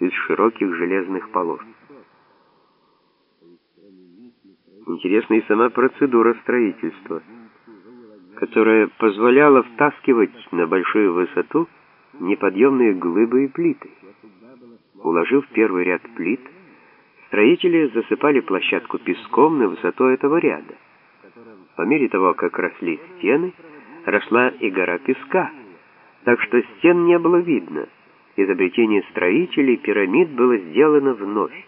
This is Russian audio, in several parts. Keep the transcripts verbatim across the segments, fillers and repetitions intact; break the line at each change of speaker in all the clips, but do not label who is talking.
из широких железных полос. Интересна и сама процедура строительства, которая позволяла втаскивать на большую высоту неподъемные глыбы и плиты. Уложив первый ряд плит, строители засыпали площадку песком на высоту этого ряда. По мере того, как росли стены, росла и гора песка, так что стен не было видно. Изобретение строителей пирамид было сделано вновь.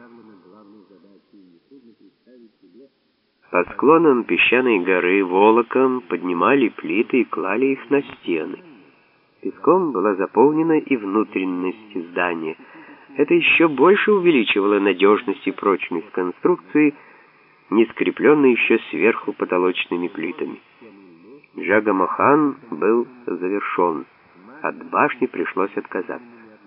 По склонам песчаной горы волоком поднимали плиты и клали их на стены. Песком была заполнена и внутренность здания. Это еще больше увеличивало надежность и прочность конструкции, не скрепленной еще сверху потолочными плитами. Джагамохан был завершен. От башни пришлось отказаться.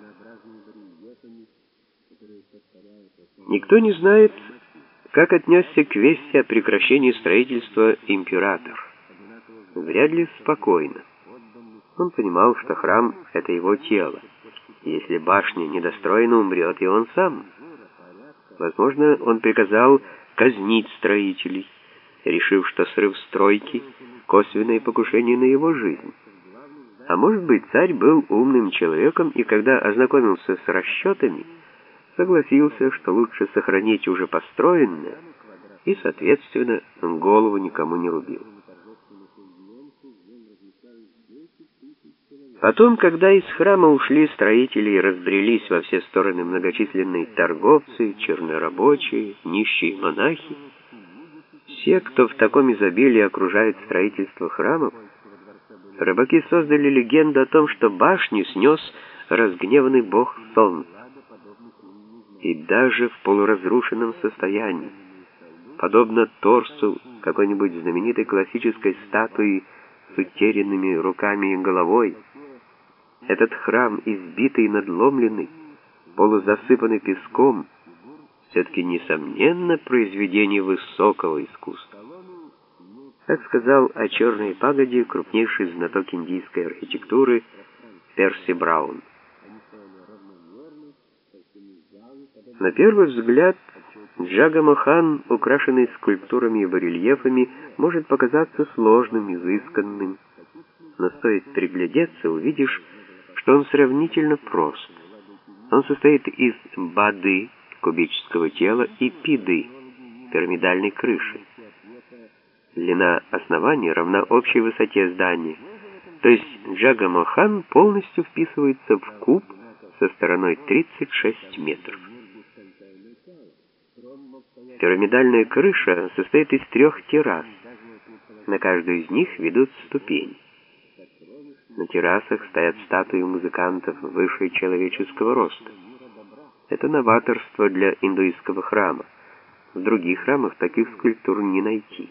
Никто не знает, как отнесся к вести о прекращении строительства император. Вряд ли спокойно. Он понимал, что храм — это его тело. Если башня недостроена, умрет и он сам. Возможно, он приказал казнить строителей, решив, что срыв стройки — косвенное покушение на его жизнь. А может быть, царь был умным человеком, и когда ознакомился с расчетами, согласился, что лучше сохранить уже построенное, и, соответственно, голову никому не рубил. Потом, когда из храма ушли строители и разбрелись во все стороны многочисленные торговцы, чернорабочие, нищие монахи, все, кто в таком изобилии окружает строительство храмов, рыбаки создали легенду о том, что башню снес разгневанный бог солнца. И даже в полуразрушенном состоянии, подобно торсу какой-нибудь знаменитой классической статуи с утерянными руками и головой, этот храм, избитый и надломленный, полузасыпанный песком, все-таки, несомненно, произведение высокого искусства. Так сказал о Черной пагоде крупнейший знаток индийской архитектуры Перси Браун. На первый взгляд, Джагамохан, украшенный скульптурами и барельефами, может показаться сложным, изысканным, но стоит приглядеться, увидишь, что он сравнительно прост. Он состоит из бады, кубического тела, и пиды, пирамидальной крыши. Длина основания равна общей высоте здания, то есть Джагамохан полностью вписывается в куб со стороной тридцать шесть метров. Пирамидальная крыша состоит из трех террас. На каждую из них ведут ступени. На террасах стоят статуи музыкантов выше человеческого роста. Это новаторство для индуистского храма. В других храмах таких скульптур не найти.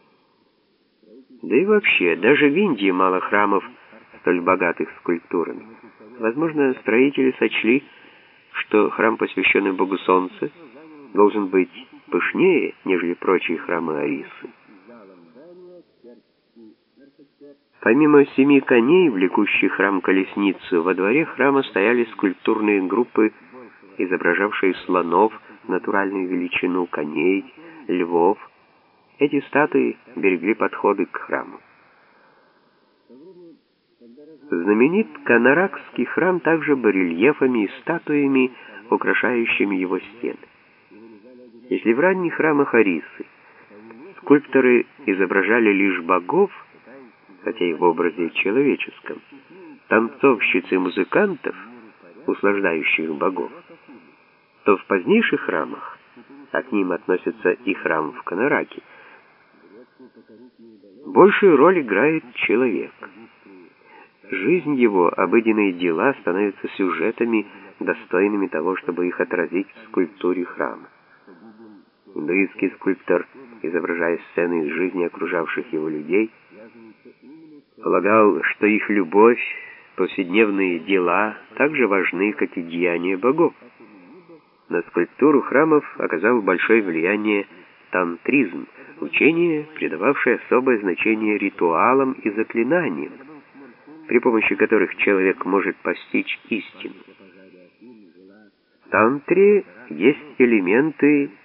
Да и вообще, даже в Индии мало храмов, столь богатых скульптурами. Возможно, строители сочли, что храм, посвященный богу солнца, должен быть пышнее, нежели прочие храмы Арисы. Помимо семи коней, влекущих храм колесницу, во дворе храма стояли скульптурные группы, изображавшие слонов, натуральную величину, коней, львов. Эти статуи берегли подходы к храму. Знаменит Конаракский храм также барельефами и статуями, украшающими его стены. Если в ранних храмах Арисы скульпторы изображали лишь богов, хотя и в образе человеческом, танцовщиц и музыкантов, услаждающих богов, то в позднейших храмах, а к ним относится и храм в Конараке, большую роль играет человек. Жизнь его, обыденные дела становятся сюжетами, достойными того, чтобы их отразить в скульптуре храма. Индуистский скульптор, изображая сцены из жизни окружавших его людей, полагал, что их любовь, повседневные дела так же важны, как и деяния богов. На скульптуру храмов оказал большое влияние тантризм, учение, придававшее особое значение ритуалам и заклинаниям, при помощи которых человек может постичь истину. тантре есть элементы